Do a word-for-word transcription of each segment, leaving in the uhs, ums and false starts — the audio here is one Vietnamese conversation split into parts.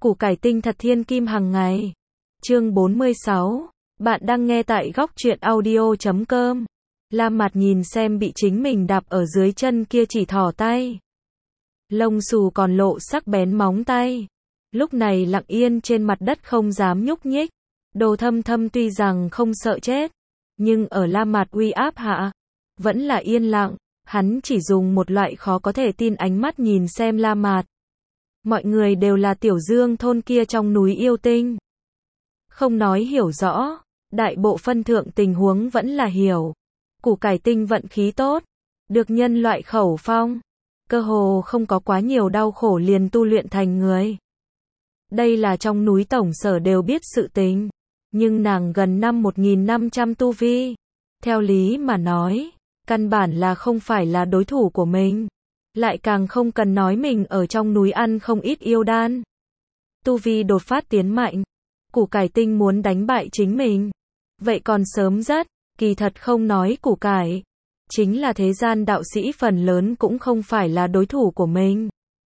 Củ cải tinh thật thiên kim hàng ngày. Chương bốn mươi sáu. Bạn đang nghe tại góc truyện audio chấm com. La Mạt nhìn xem bị chính mình đạp ở dưới chân kia chỉ thỏ tay. Lông xù còn lộ sắc bén móng tay. Lúc này lặng yên trên mặt đất không dám nhúc nhích. Đồ Thâm Thâm tuy rằng không sợ chết, nhưng ở La Mạt uy áp hạ, vẫn là yên lặng. Hắn chỉ dùng một loại khó có thể tin ánh mắt nhìn xem La Mạt. Mọi người đều là Tiểu Dương thôn kia trong núi yêu tinh. Không nói hiểu rõ, đại bộ phân thượng tình huống vẫn là hiểu. Củ cải tinh vận khí tốt, được nhân loại khẩu phong, cơ hồ không có quá nhiều đau khổ liền tu luyện thành người. Đây là trong núi tổng sở đều biết sự tình, nhưng nàng gần năm một nghìn năm trăm tu vi. Theo lý mà nói, căn bản là không phải là đối thủ của mình. Lại càng không cần nói mình ở trong núi ăn không ít yêu đan. Tu vi đột phát tiến mạnh, củ cải tinh muốn đánh bại chính mình. Vậy còn sớm rất, kỳ thật không nói củ cải. Chính là thế gian đạo sĩ phần lớn cũng không phải là đối thủ của mình.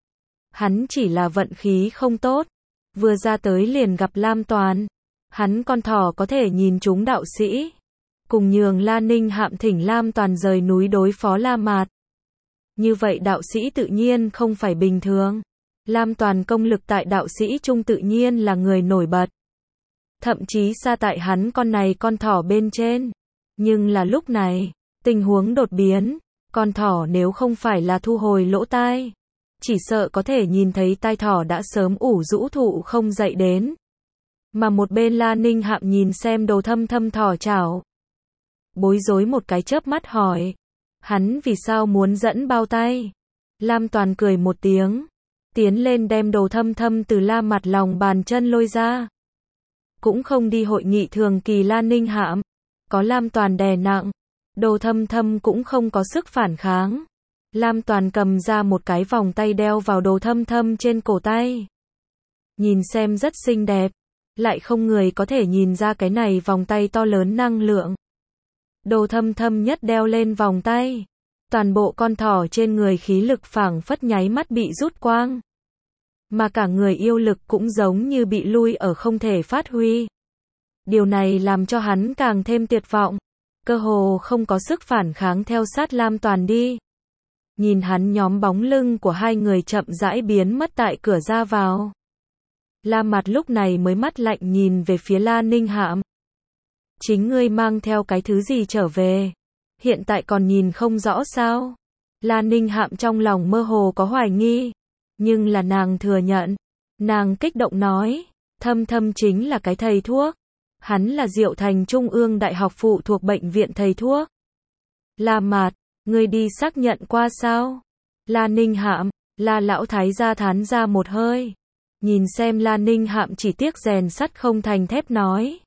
Hắn chỉ là vận khí không tốt. Vừa ra tới liền gặp Lam Toàn. Hắn con thỏ có thể nhìn chúng đạo sĩ. Cùng nhường La Ninh Hạm thỉnh Lam Toàn rời núi đối phó La Mạt. Như vậy đạo sĩ tự nhiên không phải bình thường. Lam Toàn công lực tại đạo sĩ trung tự nhiên là người nổi bật. Thậm chí xa tại hắn con này con thỏ bên trên. Nhưng là lúc này, tình huống đột biến. Con thỏ nếu không phải là thu hồi lỗ tai, chỉ sợ có thể nhìn thấy tai thỏ đã sớm ủ rũ thụ không dậy đến. Mà một bên La Ninh Hạm nhìn xem Đồ Thâm Thâm thỏ chảo. Bối rối một cái chớp mắt hỏi. Hắn vì sao muốn dẫn bao tay? Lam Toàn cười một tiếng. Tiến lên đem Đồ Thâm Thâm từ La Mạt lòng bàn chân lôi ra. Cũng không đi hội nghị thường kỳ La Ninh Hạm. Có Lam Toàn đè nặng. Đồ Thâm Thâm cũng không có sức phản kháng. Lam Toàn cầm ra một cái vòng tay đeo vào Đồ Thâm Thâm trên cổ tay. Nhìn xem rất xinh đẹp. Lại không người có thể nhìn ra cái này vòng tay to lớn năng lượng. Đồ Thâm Thâm nhất đeo lên vòng tay. Toàn bộ con thỏ trên người khí lực phảng phất nháy mắt bị rút quang. Mà cả người yêu lực cũng giống như bị lui ở không thể phát huy. Điều này làm cho hắn càng thêm tuyệt vọng. Cơ hồ không có sức phản kháng theo sát Lam Toàn đi. Nhìn hắn nhóm bóng lưng của hai người chậm rãi biến mất tại cửa ra vào. La Mạt lúc này mới mắt lạnh nhìn về phía La Ninh Hạm. Chính ngươi mang theo cái thứ gì trở về? Hiện tại còn nhìn không rõ sao? La Ninh Hạm trong lòng mơ hồ có hoài nghi. Nhưng là nàng thừa nhận. Nàng kích động nói. Thâm Thâm chính là cái thầy thuốc. Hắn là Diệu Thành Trung ương Đại học phụ thuộc bệnh viện thầy thuốc. La Mạt, ngươi đi xác nhận qua sao? La Ninh Hạm, La lão thái gia thán ra một hơi. Nhìn xem La Ninh Hạm chỉ tiếc rèn sắt không thành thép nói.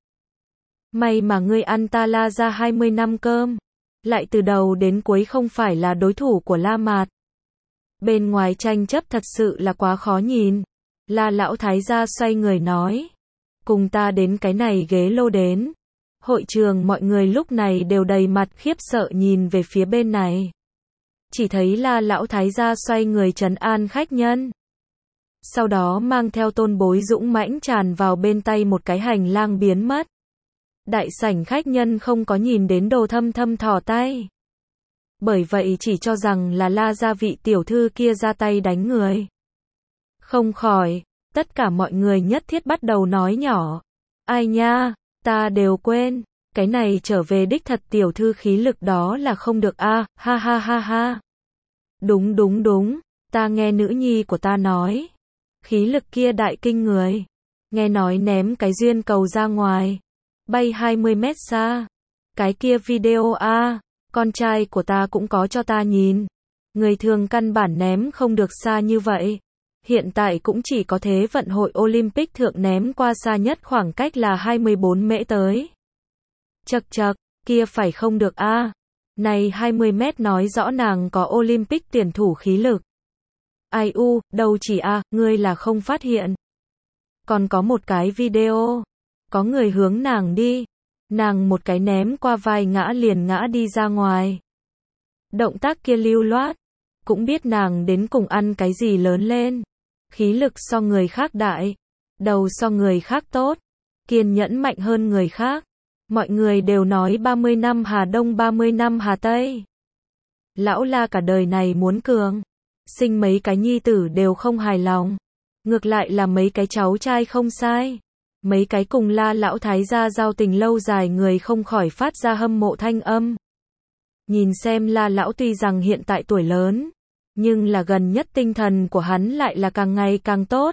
May mà ngươi ăn ta La ra hai mươi năm cơm. Lại từ đầu đến cuối không phải là đối thủ của La Mạt. Bên ngoài tranh chấp thật sự là quá khó nhìn. La lão thái gia xoay người nói. Cùng ta đến cái này ghế lô đến. Hội trường mọi người lúc này đều đầy mặt khiếp sợ nhìn về phía bên này. Chỉ thấy La lão thái gia xoay người trấn an khách nhân. Sau đó mang theo tôn bối dũng mãnh tràn vào bên tay một cái hành lang biến mất. Đại sảnh khách nhân không có nhìn đến Đồ Thâm Thâm thò tay. Bởi vậy chỉ cho rằng là La gia vị tiểu thư kia ra tay đánh người. Không khỏi, tất cả mọi người nhất thiết bắt đầu nói nhỏ. Ai nha, ta đều quên, cái này trở về đích thật tiểu thư khí lực đó là không được a, ha ha ha ha. Đúng đúng đúng, ta nghe nữ nhi của ta nói. Khí lực kia đại kinh người. Nghe nói ném cái duyên cầu ra ngoài. Bay hai mươi mét xa. Cái kia video a, con trai của ta cũng có cho ta nhìn. Người thường căn bản ném không được xa như vậy. Hiện tại cũng chỉ có thế vận hội Olympic thượng ném qua xa nhất khoảng cách là hai mươi bốn mễ tới. Chậc chậc, kia phải không được a. Này hai mươi mét nói rõ nàng có Olympic tuyển thủ khí lực. Ai u, đâu chỉ a, ngươi là không phát hiện. Còn có một cái video. Có người hướng nàng đi. Nàng một cái ném qua vai ngã liền ngã đi ra ngoài. Động tác kia lưu loát. Cũng biết nàng đến cùng ăn cái gì lớn lên. Khí lực so người khác đại. đầu so người khác tốt, kiên nhẫn mạnh hơn người khác. Mọi người đều nói ba mươi năm Hà Đông ba mươi năm Hà Tây. Lão La cả đời này muốn cường, sinh mấy cái nhi tử đều không hài lòng. Ngược lại là mấy cái cháu trai không sai. Mấy cái cùng La lão thái gia giao tình lâu dài người không khỏi phát ra hâm mộ thanh âm. Nhìn xem La lão tuy rằng hiện tại tuổi lớn, nhưng là gần nhất tinh thần của hắn lại là càng ngày càng tốt.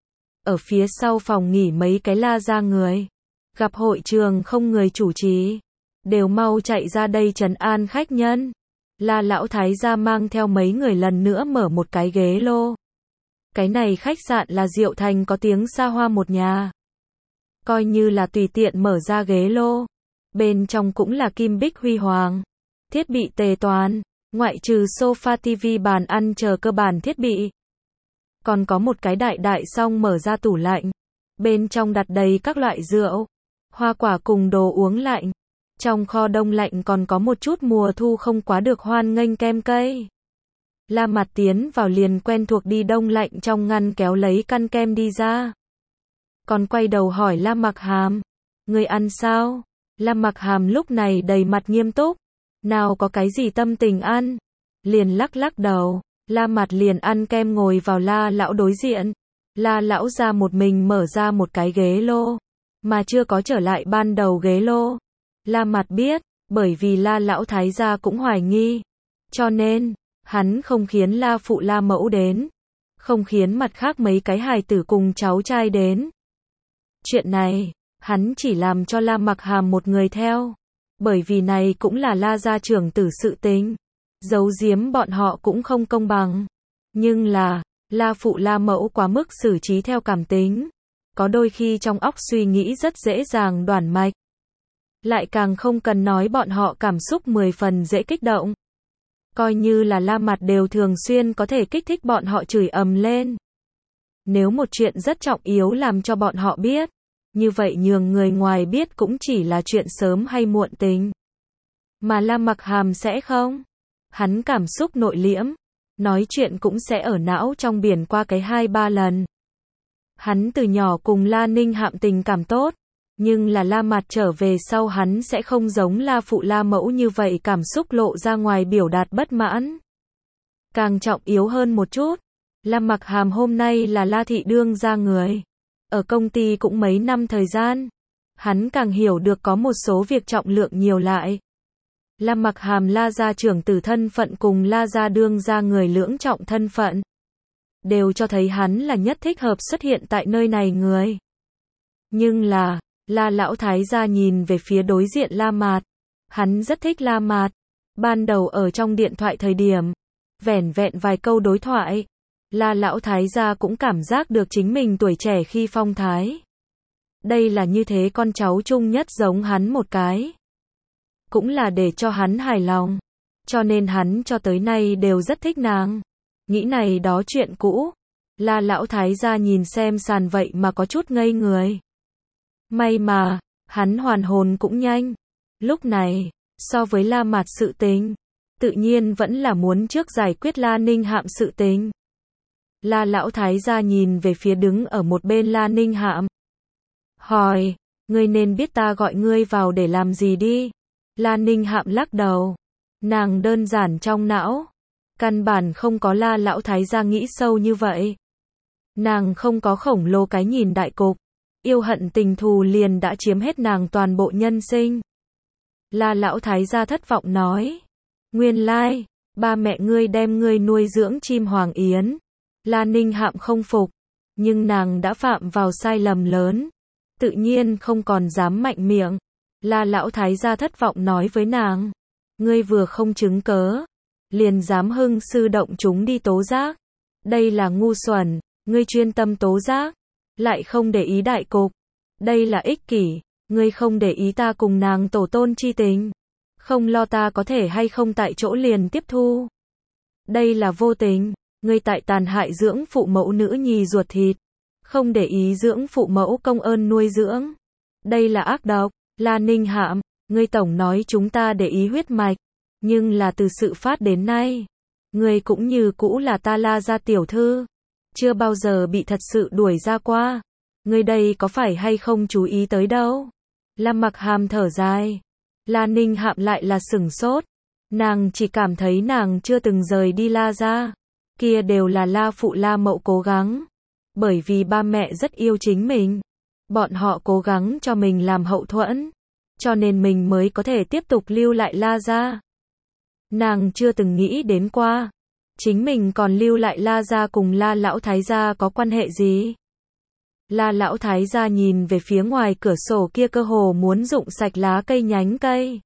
Ở phía sau phòng nghỉ mấy cái La gia người, gặp hội trường không người chủ trì, đều mau chạy ra đây trấn an khách nhân. La lão thái gia mang theo mấy người lần nữa mở một cái ghế lô. Cái này khách sạn là Diệu Thành có tiếng xa hoa một nhà. Coi như là tùy tiện mở ra ghế lô. Bên trong cũng là kim bích huy hoàng. Thiết bị tề toàn, ngoại trừ sofa tivi bàn ăn chờ cơ bản thiết bị. Còn có một cái đại đại song mở ra tủ lạnh. Bên trong đặt đầy các loại rượu, hoa quả cùng đồ uống lạnh. Trong kho đông lạnh còn có một chút mùa thu không quá được hoan nghênh kem cây. La Mặt tiến vào liền quen thuộc đi đông lạnh trong ngăn kéo lấy căn kem đi ra. Còn quay đầu hỏi La Mặc Hàm, người ăn sao? La Mặc Hàm lúc này đầy mặt nghiêm túc, nào có cái gì tâm tình ăn, liền lắc lắc đầu. La Mặt liền ăn kem ngồi vào La lão đối diện. La lão ra một mình mở ra một cái ghế lô, mà chưa có trở lại ban đầu ghế lô. La Mặt biết, bởi vì La lão thái gia cũng hoài nghi, cho nên hắn không khiến La phụ La mẫu đến, không khiến mặt khác mấy cái hài tử cùng cháu trai đến. Chuyện này, hắn chỉ làm cho La Mặc Hàm một người theo, bởi vì này cũng là La gia trưởng tử sự tình, giấu giếm bọn họ cũng không công bằng. Nhưng là, La phụ La mẫu quá mức xử trí theo cảm tính, có đôi khi trong óc suy nghĩ rất dễ dàng đoản mạch. Lại càng không cần nói bọn họ cảm xúc mười phần dễ kích động. Coi như là La Mặt đều thường xuyên có thể kích thích bọn họ chửi ầm lên. Nếu một chuyện rất trọng yếu làm cho bọn họ biết, như vậy nhường người ngoài biết cũng chỉ là chuyện sớm hay muộn tình. Mà La Mặc Hàm sẽ không. Hắn cảm xúc nội liễm, nói chuyện cũng sẽ ở não trong biển qua cái hai ba lần. Hắn từ nhỏ cùng La Ninh Hạm tình cảm tốt, nhưng là La Mặt trở về sau hắn sẽ không giống La phụ La mẫu như vậy cảm xúc lộ ra ngoài biểu đạt bất mãn. Càng trọng yếu hơn một chút, La Mặc Hàm hôm nay là La thị đương gia người, ở công ty cũng mấy năm thời gian, hắn càng hiểu được có một số việc trọng lượng nhiều lại. La Mặc Hàm La gia trưởng tử thân phận cùng La gia đương gia người lưỡng trọng thân phận, đều cho thấy hắn là nhất thích hợp xuất hiện tại nơi này người. Nhưng là, La lão thái gia nhìn về phía đối diện La Mạt, hắn rất thích La Mạt. Ban đầu ở trong điện thoại thời điểm, vẻn vẹn vài câu đối thoại, La lão thái gia cũng cảm giác được chính mình tuổi trẻ khi phong thái. Đây là như thế con cháu chung nhất giống hắn một cái. Cũng là để cho hắn hài lòng. Cho nên hắn cho tới nay đều rất thích nàng. Nghĩ này đó chuyện cũ. La lão thái gia nhìn xem sàn vậy mà có chút ngây người. May mà, hắn hoàn hồn cũng nhanh. Lúc này, so với La Mạt sự tình, tự nhiên vẫn là muốn trước giải quyết La Ninh Hạm sự tình. La lão thái gia nhìn về phía đứng ở một bên La Ninh Hạm. Hỏi, ngươi nên biết ta gọi ngươi vào để làm gì đi. La Ninh Hạm lắc đầu. Nàng đơn giản trong não. Căn bản không có La lão thái gia nghĩ sâu như vậy. Nàng không có khổng lồ cái nhìn đại cục. Yêu hận tình thù liền đã chiếm hết nàng toàn bộ nhân sinh. La lão thái gia thất vọng nói. Nguyên lai, ba mẹ ngươi đem ngươi nuôi dưỡng chim hoàng yến. La Ninh Hạm không phục. Nhưng nàng đã phạm vào sai lầm lớn. Tự nhiên không còn dám mạnh miệng. La lão thái gia thất vọng nói với nàng. Ngươi vừa không chứng cớ. Liền dám hưng sư động chúng đi tố giác. Đây là ngu xuẩn. Ngươi chuyên tâm tố giác. Lại không để ý đại cục. Đây là ích kỷ. Ngươi không để ý ta cùng nàng tổ tôn chi tình. Không lo ta có thể hay không tại chỗ liền tiếp thu. Đây là vô tình. Ngươi tại tàn hại dưỡng phụ mẫu nữ nhi ruột thịt. Không để ý dưỡng phụ mẫu công ơn nuôi dưỡng. Đây là ác độc. La Ninh Hạm, ngươi tổng nói chúng ta để ý huyết mạch. Nhưng là từ sự phát đến nay. Ngươi cũng như cũ là ta La gia tiểu thư. Chưa bao giờ bị thật sự đuổi ra qua. Ngươi đây có phải hay không chú ý tới đâu? La Mặc Hàm thở dài. La Ninh Hạm lại là sửng sốt. Nàng chỉ cảm thấy nàng chưa từng rời đi La gia. Kia đều là La phụ La mậu cố gắng. Bởi vì ba mẹ rất yêu chính mình. Bọn họ cố gắng cho mình làm hậu thuẫn. Cho nên mình mới có thể tiếp tục lưu lại La gia. Nàng chưa từng nghĩ đến qua. Chính mình còn lưu lại La gia cùng La lão thái gia có quan hệ gì? La lão thái gia nhìn về phía ngoài cửa sổ kia cơ hồ muốn rụng sạch lá cây nhánh cây.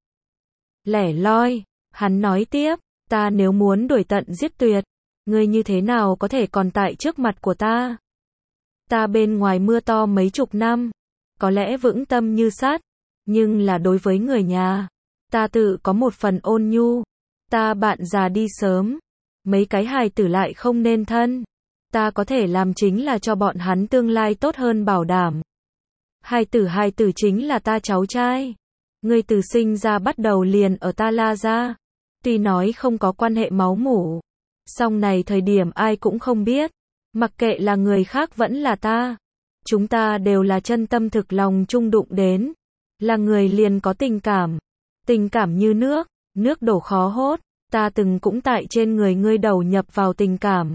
Lẻ loi, hắn nói tiếp, ta nếu muốn đuổi tận giết tuyệt, ngươi như thế nào có thể còn tại trước mặt của ta? Ta bên ngoài mưa to mấy chục năm, có lẽ vững tâm như sắt, nhưng là đối với người nhà, ta tự có một phần ôn nhu. Ta bạn già đi sớm, mấy cái hài tử lại không nên thân. Ta có thể làm chính là cho bọn hắn tương lai tốt hơn bảo đảm. Hài tử hài tử chính là ta cháu trai. Ngươi từ sinh ra bắt đầu liền ở ta La gia. Tuy nói không có quan hệ máu mủ, song này thời điểm ai cũng không biết. Mặc kệ là người khác vẫn là ta. Chúng ta đều là chân tâm thực lòng chung đụng đến. Là người liền có tình cảm. Tình cảm như nước, nước đổ khó hốt. Ta từng cũng tại trên người ngươi đầu nhập vào tình cảm.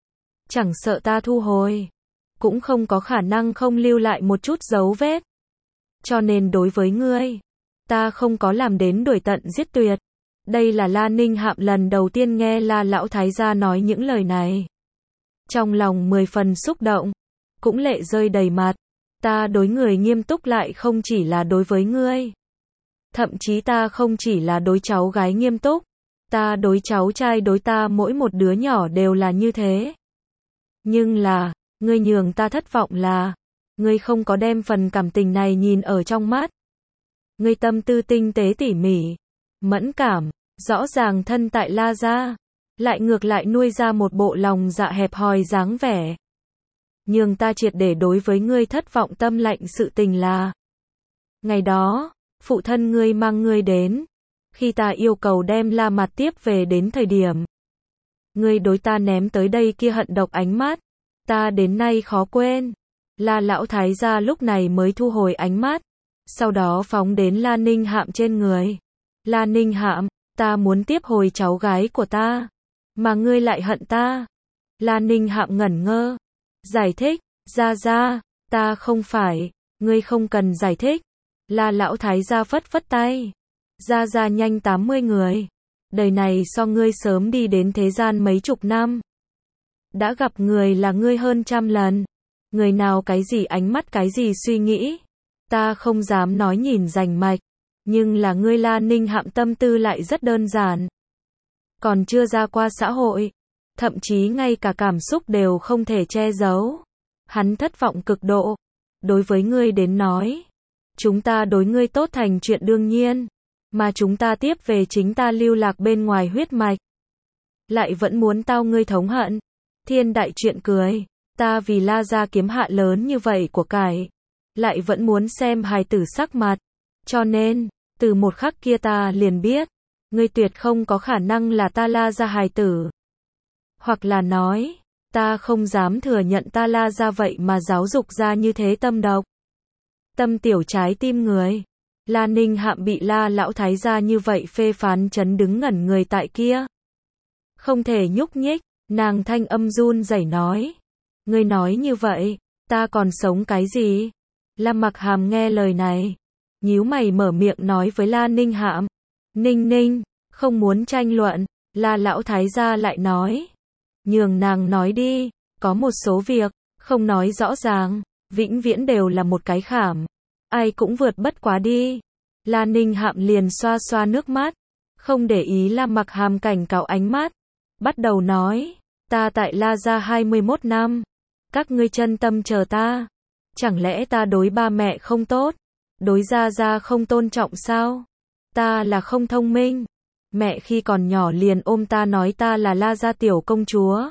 Chẳng sợ ta thu hồi, cũng không có khả năng không lưu lại một chút dấu vết. Cho nên đối với ngươi, ta không có làm đến đuổi tận giết tuyệt. Đây là La Ninh Hạm lần đầu tiên nghe La lão thái gia nói những lời này. Trong lòng mười phần xúc động, cũng lệ rơi đầy mặt. Ta đối người nghiêm túc lại không chỉ là đối với ngươi. Thậm chí ta không chỉ là đối cháu gái nghiêm túc. Ta đối cháu trai đối ta mỗi một đứa nhỏ đều là như thế. Nhưng là, ngươi nhường ta thất vọng là, ngươi không có đem phần cảm tình này nhìn ở trong mắt. Ngươi tâm tư tinh tế tỉ mỉ, mẫn cảm, rõ ràng thân tại La gia, lại ngược lại nuôi ra một bộ lòng dạ hẹp hòi dáng vẻ. Nhường ta triệt để đối với ngươi thất vọng tâm lạnh sự tình là. Ngày đó, phụ thân ngươi mang ngươi đến, khi ta yêu cầu đem La Mặt tiếp về đến thời điểm. Ngươi đối ta ném tới đây kia hận độc ánh mắt, ta đến nay khó quên. La lão thái gia lúc này mới thu hồi ánh mắt, sau đó phóng đến La Ninh Hạm trên người. La Ninh Hạm, ta muốn tiếp hồi cháu gái của ta, mà ngươi lại hận ta. La Ninh Hạm ngẩn ngơ, giải thích, gia gia, ta không phải, ngươi không cần giải thích. La lão thái gia phất phất tay, gia gia nhanh tám mươi người. Đời này so ngươi sớm đi đến thế gian mấy chục năm. Đã gặp người là ngươi hơn trăm lần. Người nào cái gì ánh mắt cái gì suy nghĩ. Ta không dám nói nhìn rành mạch. Nhưng là ngươi La Ninh Hạm tâm tư lại rất đơn giản. Còn chưa ra qua xã hội. Thậm chí ngay cả cảm xúc đều không thể che giấu. Hắn thất vọng cực độ. Đối với ngươi đến nói. Chúng ta đối ngươi tốt thành chuyện đương nhiên. Mà chúng ta tiếp về chính ta lưu lạc bên ngoài huyết mạch. Lại vẫn muốn tao ngươi thống hận. Thiên đại chuyện cười. Ta vì La gia kiếm hạ lớn như vậy của cải. Lại vẫn muốn xem hài tử sắc mặt. Cho nên, từ một khắc kia ta liền biết. Ngươi tuyệt không có khả năng là ta La gia hài tử. Hoặc là nói, ta không dám thừa nhận ta La gia vậy mà giáo dục ra như thế tâm độc. Tâm tiểu trái tim người. La Ninh Hạm bị La lão thái gia như vậy phê phán chấn đứng ngẩn người tại kia. Không thể nhúc nhích, nàng thanh âm run rẩy nói. Ngươi nói như vậy, ta còn sống cái gì? La Mặc Hàm nghe lời này, nhíu mày mở miệng nói với La Ninh Hạm. Ninh Ninh, không muốn tranh luận, La lão thái gia lại nói. Nhường nàng nói đi, có một số việc, không nói rõ ràng, vĩnh viễn đều là một cái khảm. Ai cũng vượt bất quá đi. La Ninh Hạm liền xoa xoa nước mắt, không để ý La Mặc Hàm cảnh cáo ánh mắt. Bắt đầu nói, ta tại La gia hai mươi mốt năm. Các ngươi chân tâm chờ ta. Chẳng lẽ ta đối ba mẹ không tốt? Đối gia gia không tôn trọng sao? Ta là không thông minh. Mẹ khi còn nhỏ liền ôm ta nói ta là La gia tiểu công chúa.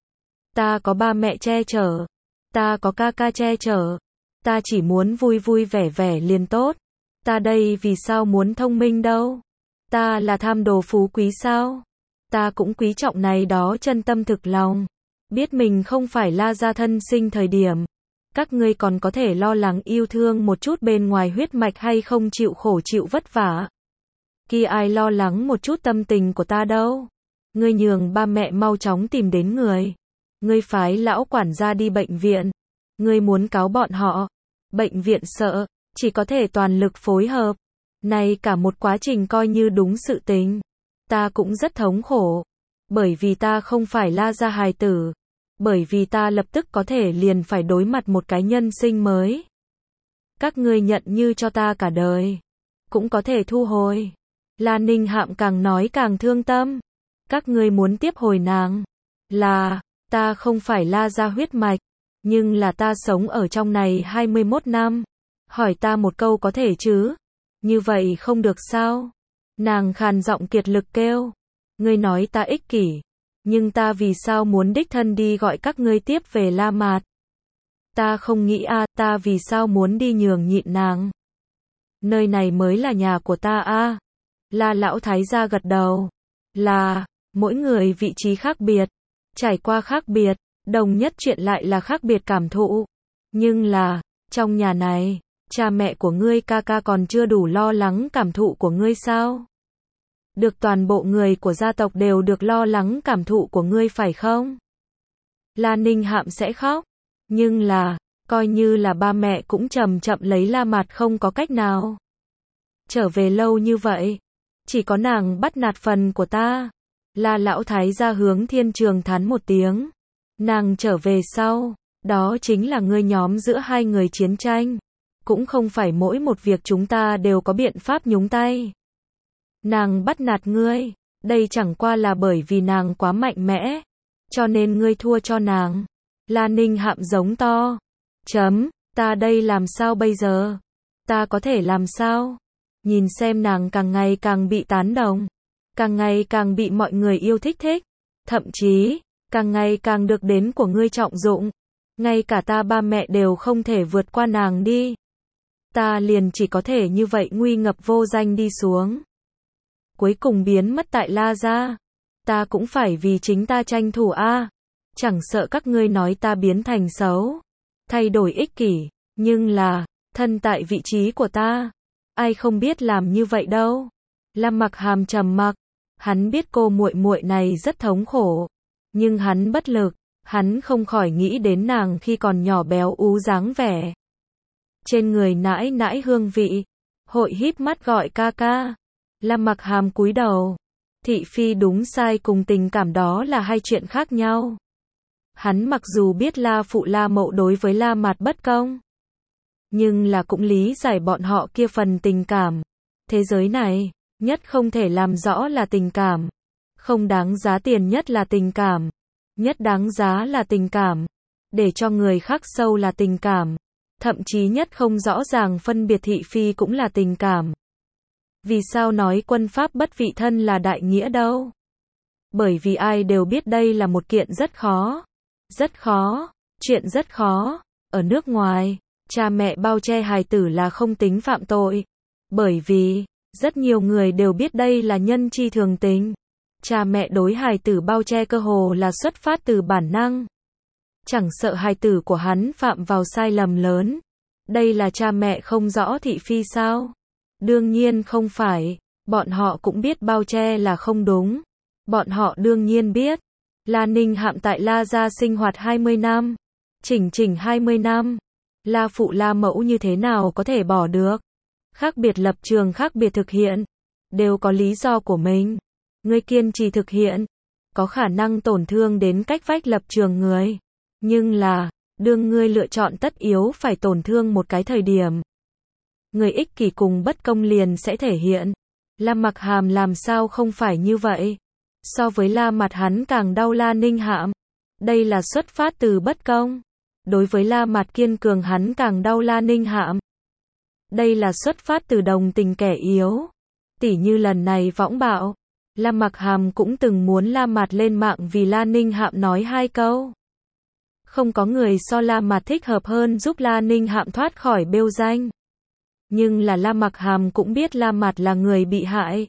Ta có ba mẹ che chở. Ta có ca ca che chở. Ta chỉ muốn vui vui vẻ vẻ liền tốt. Ta đây vì sao muốn thông minh đâu? Ta là tham đồ phú quý sao? Ta cũng quý trọng này đó chân tâm thực lòng. Biết mình không phải La gia thân sinh thời điểm. Các ngươi còn có thể lo lắng yêu thương một chút bên ngoài huyết mạch hay không chịu khổ chịu vất vả. Kia ai lo lắng một chút tâm tình của ta đâu. Ngươi nhường ba mẹ mau chóng tìm đến người. Ngươi phái lão quản gia đi bệnh viện. Ngươi muốn cáo bọn họ. Bệnh viện sợ, chỉ có thể toàn lực phối hợp. Này cả một quá trình coi như đúng sự tình. Ta cũng rất thống khổ. Bởi vì ta không phải La gia hài tử. Bởi vì ta lập tức có thể liền phải đối mặt một cái nhân sinh mới. Các ngươi nhận như cho ta cả đời. Cũng có thể thu hồi. La Ninh Hạm càng nói càng thương tâm. Các ngươi muốn tiếp hồi nàng. Là, ta không phải La gia huyết mạch. Nhưng là ta sống ở trong này hai mươi mốt năm. Hỏi ta một câu có thể chứ? Như vậy không được sao? Nàng khàn giọng kiệt lực kêu. Ngươi nói ta ích kỷ. Nhưng ta vì sao muốn đích thân đi gọi các ngươi tiếp về La Mạt? Ta không nghĩ a, à, ta vì sao muốn đi nhường nhịn nàng? Nơi này mới là nhà của ta a. À. La lão thái gia gật đầu. Là, mỗi người vị trí khác biệt, trải qua khác biệt, đồng nhất chuyện lại là khác biệt cảm thụ. Nhưng là, trong nhà này, cha mẹ của ngươi ca ca còn chưa đủ lo lắng cảm thụ của ngươi sao? Được toàn bộ người của gia tộc đều được lo lắng cảm thụ của ngươi phải không? La Ninh Hạm sẽ khóc. Nhưng là, coi như là ba mẹ cũng chậm chậm lấy La Mạt không có cách nào. Trở về lâu như vậy, chỉ có nàng bắt nạt phần của ta. La lão thái gia hướng Thiên Trường thán một tiếng. Nàng trở về sau, đó chính là ngươi nhóm giữa hai người chiến tranh. Cũng không phải mỗi một việc chúng ta đều có biện pháp nhúng tay. Nàng bắt nạt ngươi, đây chẳng qua là bởi vì nàng quá mạnh mẽ, cho nên ngươi thua cho nàng. La Ninh Hạm giống to. Chấm, ta đây làm sao bây giờ? Ta có thể làm sao? Nhìn xem nàng càng ngày càng bị tán đồng, càng ngày càng bị mọi người yêu thích thích, thậm chí, càng ngày càng được đến của ngươi trọng dụng. Ngay cả ta ba mẹ đều không thể vượt qua nàng đi. Ta liền chỉ có thể như vậy nguy ngập vô danh đi xuống. Cuối cùng biến mất tại La gia. Ta cũng phải vì chính ta tranh thủ a. À. Chẳng sợ các ngươi nói ta biến thành xấu, thay đổi ích kỷ, nhưng là, thân tại vị trí của ta, ai không biết làm như vậy đâu. Lam Mặc Hàm trầm mặc, hắn biết cô muội muội này rất thống khổ, nhưng hắn bất lực, hắn không khỏi nghĩ đến nàng khi còn nhỏ béo ú dáng vẻ. Trên người nãi nãi hương vị, hội híp mắt gọi ca ca. Lam Mặc Hàm cúi đầu. Thị phi đúng sai cùng tình cảm đó là hai chuyện khác nhau. Hắn mặc dù biết La phụ La mậu đối với La Mạt bất công, nhưng là cũng lý giải bọn họ kia phần tình cảm. Thế giới này, nhất không thể làm rõ là tình cảm. Không đáng giá tiền nhất là tình cảm. Nhất đáng giá là tình cảm. Để cho người khác sâu là tình cảm. Thậm chí nhất không rõ ràng phân biệt thị phi cũng là tình cảm. Vì sao nói quân pháp bất vị thân là đại nghĩa đâu? Bởi vì ai đều biết đây là một kiện rất khó. Rất khó. Chuyện rất khó. Ở nước ngoài, cha mẹ bao che hài tử là không tính phạm tội. Bởi vì, rất nhiều người đều biết đây là nhân chi thường tình. Cha mẹ đối hài tử bao che cơ hồ là xuất phát từ bản năng. Chẳng sợ hài tử của hắn phạm vào sai lầm lớn. Đây là cha mẹ không rõ thị phi sao? Đương nhiên không phải. Bọn họ cũng biết bao che là không đúng. Bọn họ đương nhiên biết. La Ninh Hạm tại La gia sinh hoạt hai mươi năm. Chỉnh chỉnh hai mươi năm. La phụ La mẫu như thế nào có thể bỏ được? Khác biệt lập trường khác biệt thực hiện. Đều có lý do của mình. Ngươi kiên trì thực hiện. Có khả năng tổn thương đến cách vách lập trường người. Nhưng là, đương ngươi lựa chọn tất yếu phải tổn thương một cái thời điểm. Người ích kỷ cùng bất công liền sẽ thể hiện. Lam Mặc Hàm làm sao không phải như vậy? So với La Mạt hắn càng đau La Ninh Hạm. Đây là xuất phát từ bất công. Đối với La Mạt kiên cường hắn càng đau La Ninh Hạm. Đây là xuất phát từ đồng tình kẻ yếu. Tỉ như lần này võng bạo. Lam Mặc Hàm cũng từng muốn La Mạt lên mạng vì La Ninh Hạm nói hai câu. Không có người so La Mạt thích hợp hơn giúp La Ninh Hạm thoát khỏi bêu danh. Nhưng là La Mặc Hàm cũng biết La Mạt là người bị hại.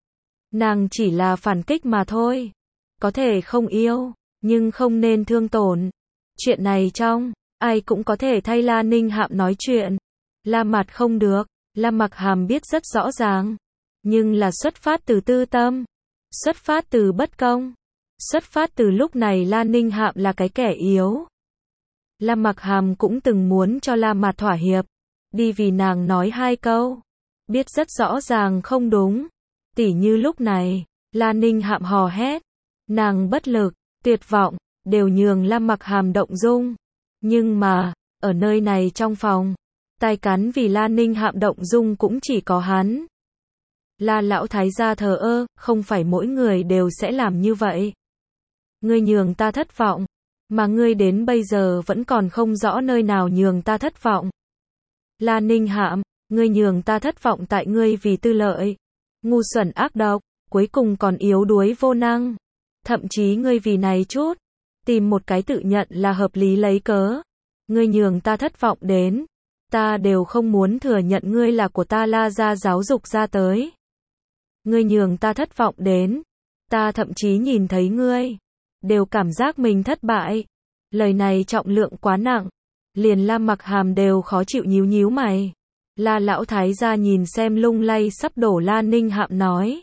Nàng chỉ là phản kích mà thôi. Có thể không yêu, nhưng không nên thương tổn. Chuyện này trong ai cũng có thể thay La Ninh Hạm nói chuyện. La Mạt không được, La Mặc Hàm biết rất rõ ràng. Nhưng là xuất phát từ tư tâm, xuất phát từ bất công, xuất phát từ lúc này La Ninh Hạm là cái kẻ yếu. La Mặc Hàm cũng từng muốn cho La Mạt thỏa hiệp, đi vì nàng nói hai câu, biết rất rõ ràng không đúng. Tỉ như lúc này, La Ninh Hạm hò hét, nàng bất lực, tuyệt vọng, đều nhường La Mặc Hàm động dung. Nhưng mà, ở nơi này trong phòng, tai cắn vì La Ninh Hạm động dung cũng chỉ có hắn. La lão thái gia thờ ơ, không phải mỗi người đều sẽ làm như vậy. Ngươi nhường ta thất vọng, mà ngươi đến bây giờ vẫn còn không rõ nơi nào nhường ta thất vọng. La Ninh Hạm, ngươi nhường ta thất vọng tại ngươi vì tư lợi, ngu xuẩn ác độc, cuối cùng còn yếu đuối vô năng. Thậm chí ngươi vì này chút, tìm một cái tự nhận là hợp lý lấy cớ. Ngươi nhường ta thất vọng đến, ta đều không muốn thừa nhận ngươi là của ta La gia giáo dục ra tới. Ngươi nhường ta thất vọng đến, ta thậm chí nhìn thấy ngươi, đều cảm giác mình thất bại. Lời này trọng lượng quá nặng, liền La Mặc Hàm đều khó chịu nhíu nhíu mày. La lão thái gia nhìn xem lung lay sắp đổ La Ninh Hạm nói.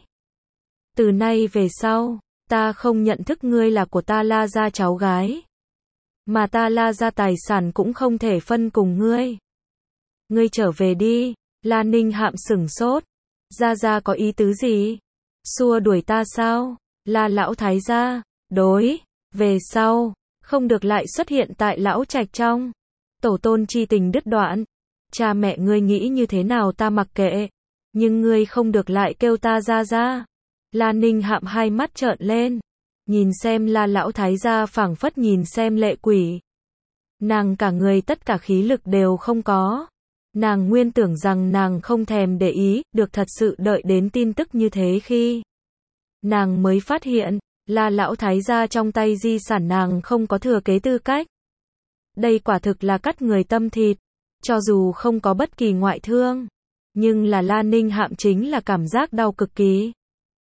Từ nay về sau, ta không nhận thức ngươi là của ta La gia cháu gái. Mà ta La gia tài sản cũng không thể phân cùng ngươi. Ngươi trở về đi. La Ninh Hạm sửng sốt. Gia gia có ý tứ gì? Xua đuổi ta sao? La lão thái gia, đối, về sau, không được lại xuất hiện tại lão trạch trong. Tổ tôn chi tình đứt đoạn. Cha mẹ ngươi nghĩ như thế nào ta mặc kệ. Nhưng ngươi không được lại kêu ta gia gia. La Ninh Hạm hai mắt trợn lên. Nhìn xem La lão thái gia phảng phất nhìn xem lệ quỷ. Nàng cả người tất cả khí lực đều không có. Nàng nguyên tưởng rằng nàng không thèm để ý, được thật sự đợi đến tin tức như thế khi nàng mới phát hiện, La lão thái gia trong tay di sản nàng không có thừa kế tư cách. Đây quả thực là cắt người tâm thịt, cho dù không có bất kỳ ngoại thương, nhưng là La Ninh Hạm chính là cảm giác đau cực kỳ.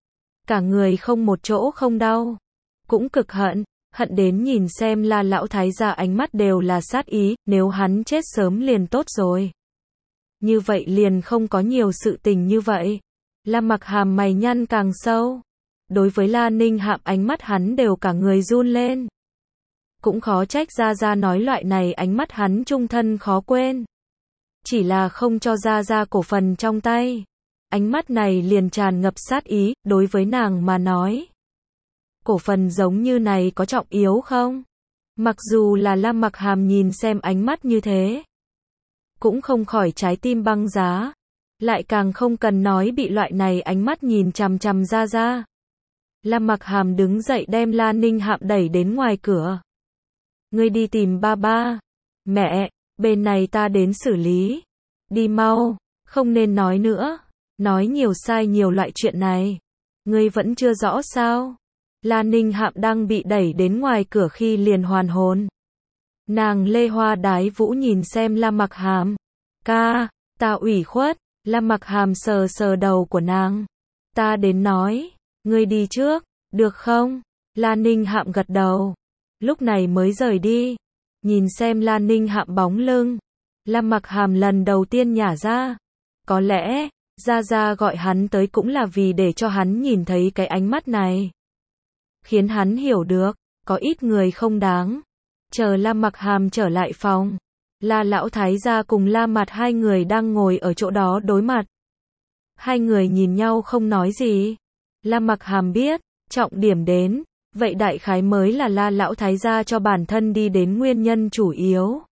Cả người không một chỗ không đau, cũng cực hận, hận đến nhìn xem La lão thái gia ánh mắt đều là sát ý, nếu hắn chết sớm liền tốt rồi. Như vậy liền không có nhiều sự tình như vậy. La Mặc Hàm mày nhăn càng sâu. Đối với La Ninh Hạm ánh mắt hắn đều cả người run lên. Cũng khó trách Gia Gia nói loại này ánh mắt hắn trung thân khó quên. Chỉ là không cho Gia Gia cổ phần trong tay. Ánh mắt này liền tràn ngập sát ý, đối với nàng mà nói. Cổ phần giống như này có trọng yếu không? Mặc dù là La Mặc Hàm nhìn xem ánh mắt như thế, cũng không khỏi trái tim băng giá. Lại càng không cần nói bị loại này ánh mắt nhìn chằm chằm Gia Gia. La Mặc Hàm đứng dậy đem La Ninh Hạm đẩy đến ngoài cửa. Ngươi đi tìm ba ba. Mẹ, bên này ta đến xử lý. Đi mau, không nên nói nữa. Nói nhiều sai nhiều loại chuyện này. Ngươi vẫn chưa rõ sao? La Ninh Hạm đang bị đẩy đến ngoài cửa khi liền hoàn hồn. Nàng lê hoa đái vũ nhìn xem La Mặc Hàm. Ca, ta ủy khuất. La Mặc Hàm sờ sờ đầu của nàng. Ta đến nói. Ngươi đi trước, được không? La Ninh Hạm gật đầu. Lúc này mới rời đi. Nhìn xem La Ninh Hạm bóng lưng. La Mặc Hàm lần đầu tiên nhả ra. Có lẽ, Gia Gia gọi hắn tới cũng là vì để cho hắn nhìn thấy cái ánh mắt này. Khiến hắn hiểu được, có ít người không đáng. Chờ La Mặc Hàm trở lại phòng. La lão thái gia cùng La Mạt hai người đang ngồi ở chỗ đó đối mặt. Hai người nhìn nhau không nói gì. La Mặc Hàm biết, trọng điểm đến, vậy đại khái mới là La lão thái gia cho bản thân đi đến nguyên nhân chủ yếu.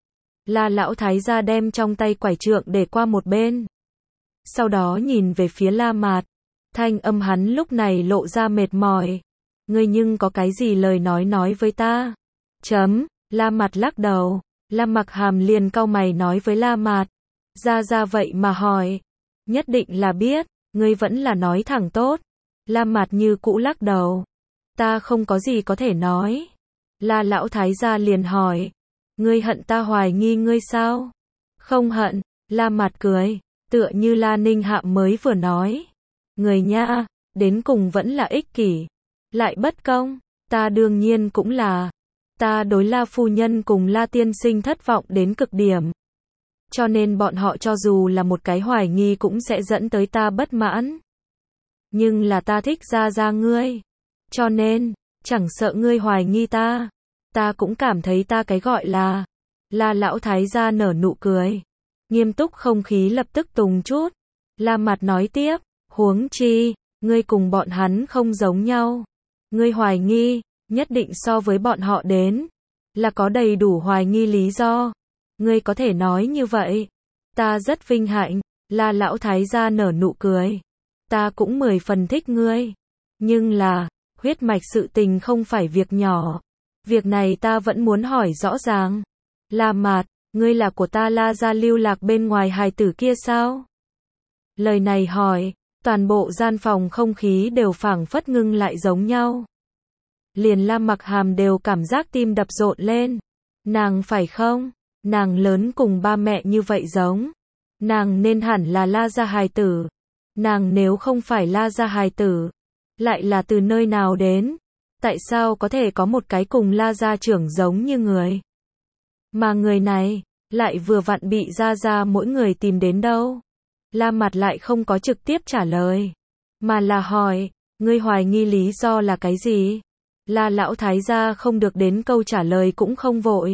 La lão thái gia đem trong tay quải trượng để qua một bên. Sau đó nhìn về phía La Mạt. Thanh âm hắn lúc này lộ ra mệt mỏi. Ngươi nhưng có cái gì lời nói nói với ta? Chấm, La Mạt lắc đầu. La Mặc Hàm liền cau mày nói với La Mạt. Ra ra vậy mà hỏi. Nhất định là biết, ngươi vẫn là nói thẳng tốt. La Mạt như cũ lắc đầu. Ta không có gì có thể nói. La lão thái gia liền hỏi. Ngươi hận ta hoài nghi ngươi sao? Không hận. La Mạt cười. Tựa như La Ninh Hạm mới vừa nói. Người nha, đến cùng vẫn là ích kỷ. Lại bất công. Ta đương nhiên cũng là. Ta đối La phu nhân cùng La tiên sinh thất vọng đến cực điểm. Cho nên bọn họ cho dù là một cái hoài nghi cũng sẽ dẫn tới ta bất mãn. Nhưng là ta thích Gia Gia ngươi. Cho nên, chẳng sợ ngươi hoài nghi ta. Ta cũng cảm thấy ta cái gọi là. La lão thái gia nở nụ cười. Nghiêm túc không khí lập tức tùng chút. La Mặt nói tiếp, huống chi, ngươi cùng bọn hắn không giống nhau. Ngươi hoài nghi, nhất định so với bọn họ đến. Là có đầy đủ hoài nghi lý do. Ngươi có thể nói như vậy. Ta rất vinh hạnh. La lão thái gia nở nụ cười. Ta cũng mười phần thích ngươi. Nhưng là, huyết mạch sự tình không phải việc nhỏ. Việc này ta vẫn muốn hỏi rõ ràng. La Mạt, ngươi là của ta La gia lưu lạc bên ngoài hài tử kia sao? Lời này hỏi, toàn bộ gian phòng không khí đều phảng phất ngưng lại giống nhau. Liền La Mặc Hàm đều cảm giác tim đập rộn lên. Nàng phải không? Nàng lớn cùng ba mẹ như vậy giống. Nàng nên hẳn là La gia hài tử. Nàng nếu không phải La gia hài tử, lại là từ nơi nào đến? Tại sao có thể có một cái cùng La gia trưởng giống như người? Mà người này, lại vừa vặn bị Gia Gia mỗi người tìm đến đâu? La Mặt lại không có trực tiếp trả lời, mà là hỏi, ngươi hoài nghi lý do là cái gì? La lão thái gia không được đến câu trả lời cũng không vội,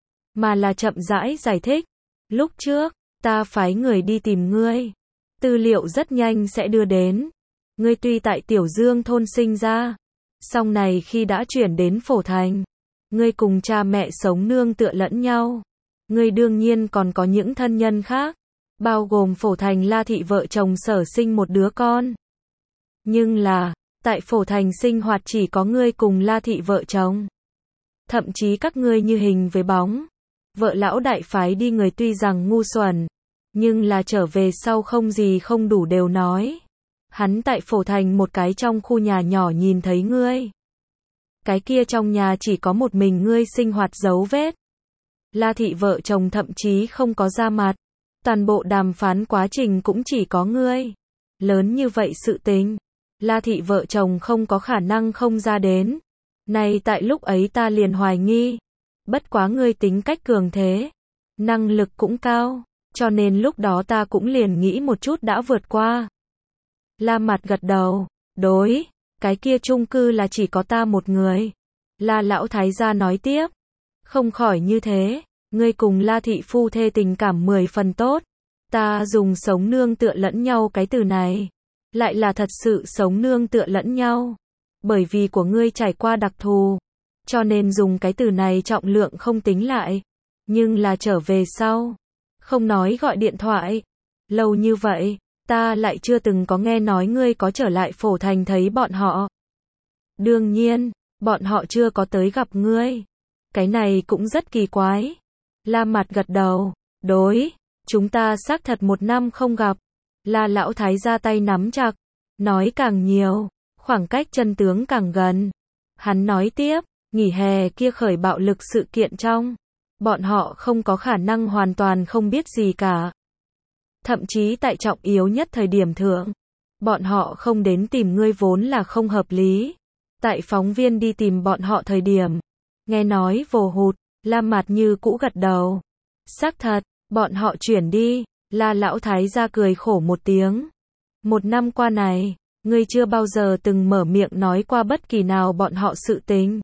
mà là chậm rãi giải thích. Lúc trước, ta phái người đi tìm ngươi. Tư liệu rất nhanh sẽ đưa đến. Ngươi tuy tại Tiểu Dương thôn sinh ra, song này khi đã chuyển đến Phổ Thành, ngươi cùng cha mẹ sống nương tựa lẫn nhau. Ngươi đương nhiên còn có những thân nhân khác, bao gồm Phổ Thành La thị vợ chồng sở sinh một đứa con. Nhưng là, tại Phổ Thành sinh hoạt chỉ có ngươi cùng La thị vợ chồng. Thậm chí các ngươi như hình với bóng. Vợ lão đại phái đi người tuy rằng ngu xuẩn, nhưng là trở về sau không gì không đủ đều nói. Hắn tại Phổ Thành một cái trong khu nhà nhỏ nhìn thấy ngươi. Cái kia trong nhà chỉ có một mình ngươi sinh hoạt dấu vết. La thị vợ chồng thậm chí không có ra mặt. Toàn bộ đàm phán quá trình cũng chỉ có ngươi. Lớn như vậy sự tình, La thị vợ chồng không có khả năng không ra đến. Này tại lúc ấy ta liền hoài nghi. Bất quá ngươi tính cách cường thế, năng lực cũng cao, cho nên lúc đó ta cũng liền nghĩ một chút đã vượt qua. La Mặt gật đầu, đối, cái kia chung cư là chỉ có ta một người. La lão thái gia nói tiếp, không khỏi như thế, ngươi cùng La thị phu thê tình cảm mười phần tốt. Ta dùng sống nương tựa lẫn nhau cái từ này, lại là thật sự sống nương tựa lẫn nhau. Bởi vì của ngươi trải qua đặc thù, cho nên dùng cái từ này trọng lượng không tính lại. Nhưng là trở về sau, không nói gọi điện thoại. Lâu như vậy, ta lại chưa từng có nghe nói ngươi có trở lại Phổ Thành thấy bọn họ. Đương nhiên, bọn họ chưa có tới gặp ngươi. Cái này cũng rất kỳ quái. La Mặt gật đầu, đối, chúng ta xác thật một năm không gặp. La lão thái gia tay nắm chặt, nói càng nhiều, khoảng cách chân tướng càng gần. Hắn nói tiếp, nghỉ hè kia khởi bạo lực sự kiện trong, bọn họ không có khả năng hoàn toàn không biết gì cả. Thậm chí tại trọng yếu nhất thời điểm thượng, bọn họ không đến tìm ngươi vốn là không hợp lý. Tại phóng viên đi tìm bọn họ thời điểm, nghe nói vồ hụt, La Mặt như cũ gật đầu. Xác thật, bọn họ chuyển đi. La lão thái gia cười khổ một tiếng. Một năm qua này, ngươi chưa bao giờ từng mở miệng nói qua bất kỳ nào bọn họ sự tình.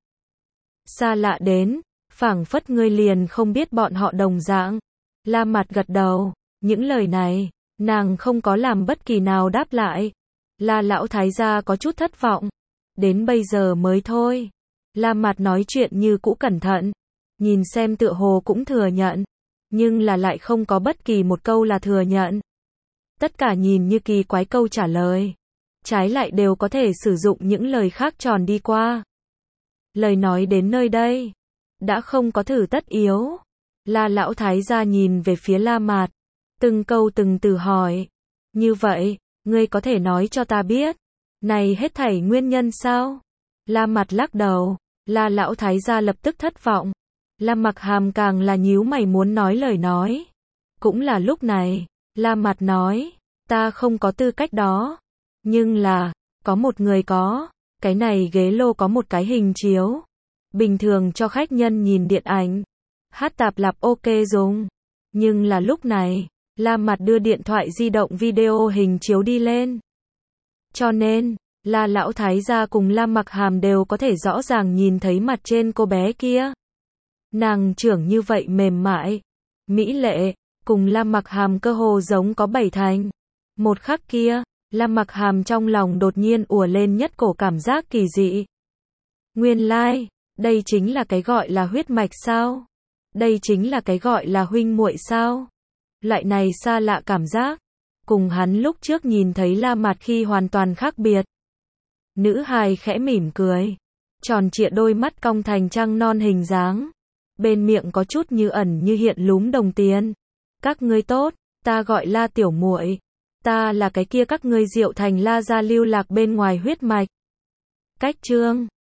Xa lạ đến, phảng phất ngươi liền không biết bọn họ đồng dạng. La Mặt gật đầu, những lời này, nàng không có làm bất kỳ nào đáp lại. La lão thái gia có chút thất vọng. Đến bây giờ mới thôi. La Mặt nói chuyện như cũ cẩn thận. Nhìn xem tựa hồ cũng thừa nhận. Nhưng là lại không có bất kỳ một câu là thừa nhận. Tất cả nhìn như kỳ quái câu trả lời. Trái lại đều có thể sử dụng những lời khác tròn đi qua. Lời nói đến nơi đây, đã không có thử tất yếu. La lão thái gia nhìn về phía La Mạt, từng câu từng từ hỏi. Như vậy, ngươi có thể nói cho ta biết, này hết thảy nguyên nhân sao? La Mạt lắc đầu, La lão thái gia lập tức thất vọng. La Mặc Hàm càng là nhíu mày muốn nói lời nói. Cũng là lúc này, La Mạt nói, ta không có tư cách đó. Nhưng là, có một người có, cái này ghế lô có một cái hình chiếu. bình thường cho khách nhân nhìn điện ảnh, hát tạp lạp ok dùng. Nhưng là lúc này, La Mặt đưa điện thoại di động video hình chiếu đi lên. Cho nên, La Lão Thái gia cùng La Mặc Hàm đều có thể rõ ràng nhìn thấy mặt trên cô bé kia. Nàng trưởng như vậy mềm mại, mỹ lệ, cùng La Mặc Hàm cơ hồ giống có bảy thành. Một khắc kia, La Mặc Hàm trong lòng đột nhiên ùa lên nhất cổ cảm giác kỳ dị. Nguyên lai, like, đây chính là cái gọi là huyết mạch sao? Đây chính là cái gọi là huynh muội sao? Loại này xa lạ cảm giác, cùng hắn lúc trước nhìn thấy La Mạt khi hoàn toàn khác biệt. Nữ hài khẽ mỉm cười, tròn trịa đôi mắt cong thành trăng non hình dáng, bên miệng có chút như ẩn như hiện lúm đồng tiền. Các ngươi tốt, ta gọi La tiểu muội, ta là cái kia các ngươi Diệu Thành La gia lưu lạc bên ngoài huyết mạch. Cách chương